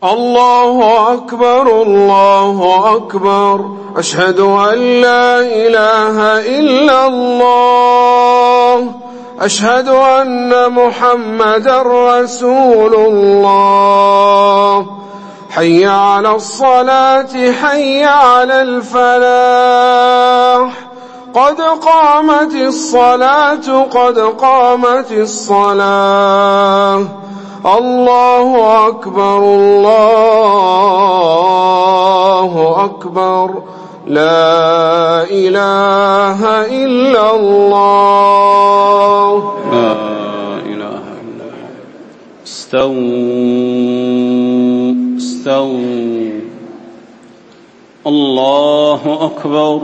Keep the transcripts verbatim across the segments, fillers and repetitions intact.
الله أكبر الله أكبر أشهد أن لا إله إلا الله أشهد أن محمدا رسول الله حي على الصلاة حي على الفلاح قد قامت الصلاة قد قامت الصلاة الله أكبر الله أكبر لا إله إلا الله لا إله إلا الله استووا استووا الله أكبر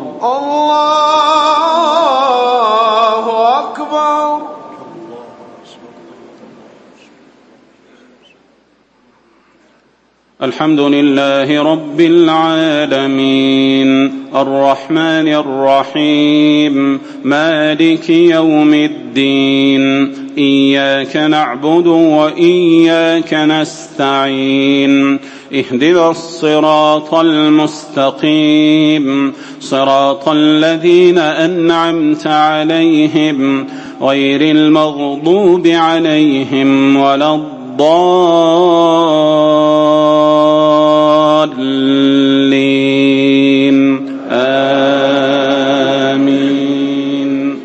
الله أكبر الحمد لله رب العالمين الرحمن الرحيم مالك يوم الدين إياك نعبد وإياك نستعين اهدنا الصراط المستقيم صراط الذين أنعمت عليهم غير المغضوب عليهم ولا الضالين آمين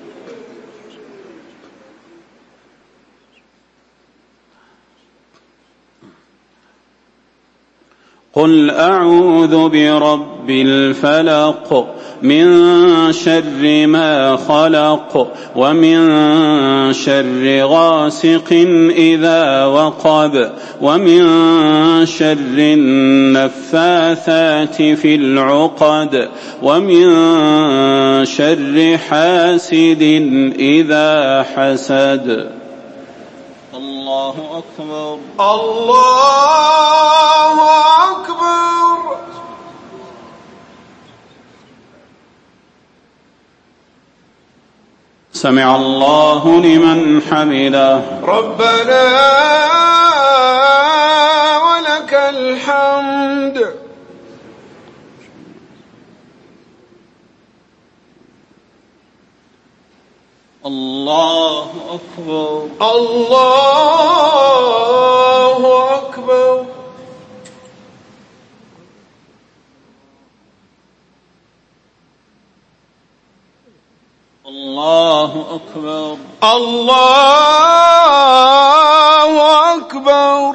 قل أعوذ برب الفلق من شر ما خلق ومن شر غاسق إذا وقب ومن شر النفاثات في العقد ومن شر حاسد إذا حسد الله أكبر الله أكبر سمع الله لمن حمده ربنا ولك الحمد الله أكبر الله أكبر الله أكبر الله أكبر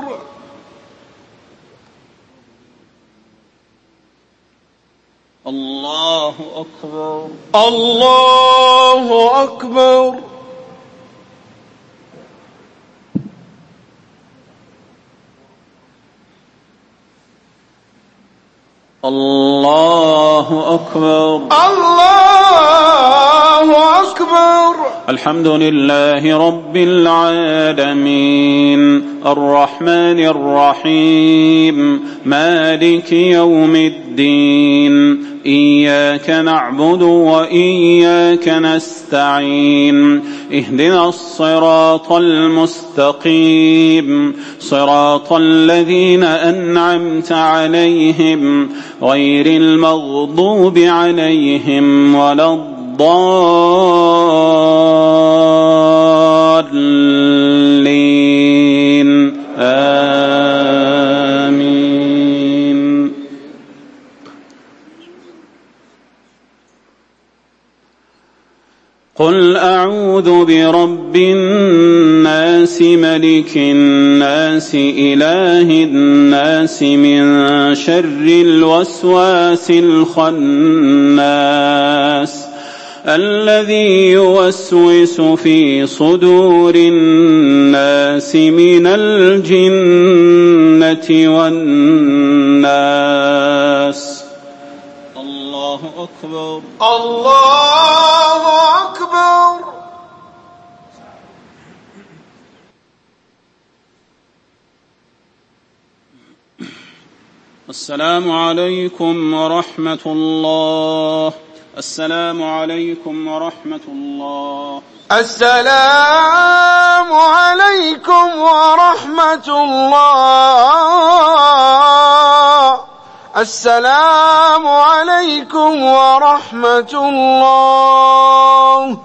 الله أكبر الله أكبر الله أكبر الله أكبر الحمد لله رب العالمين الرحمن الرحيم مالك يوم الدين إياك نعبد وإياك نستعين اهدنا الصراط المستقيم صراط الذين أنعمت عليهم غير المغضوب عليهم ولا الضالين آمين قل أعوذ برب الناس ملك الناس إله الناس من شر الوسواس الخناس الذي يوسوس في صدور الناس من الجنة والناس الله أكبر الله أكبر السلام عليكم ورحمة الله السلام عليكم ورحمة الله السلام عليكم ورحمة الله السلام عليكم ورحمة الله.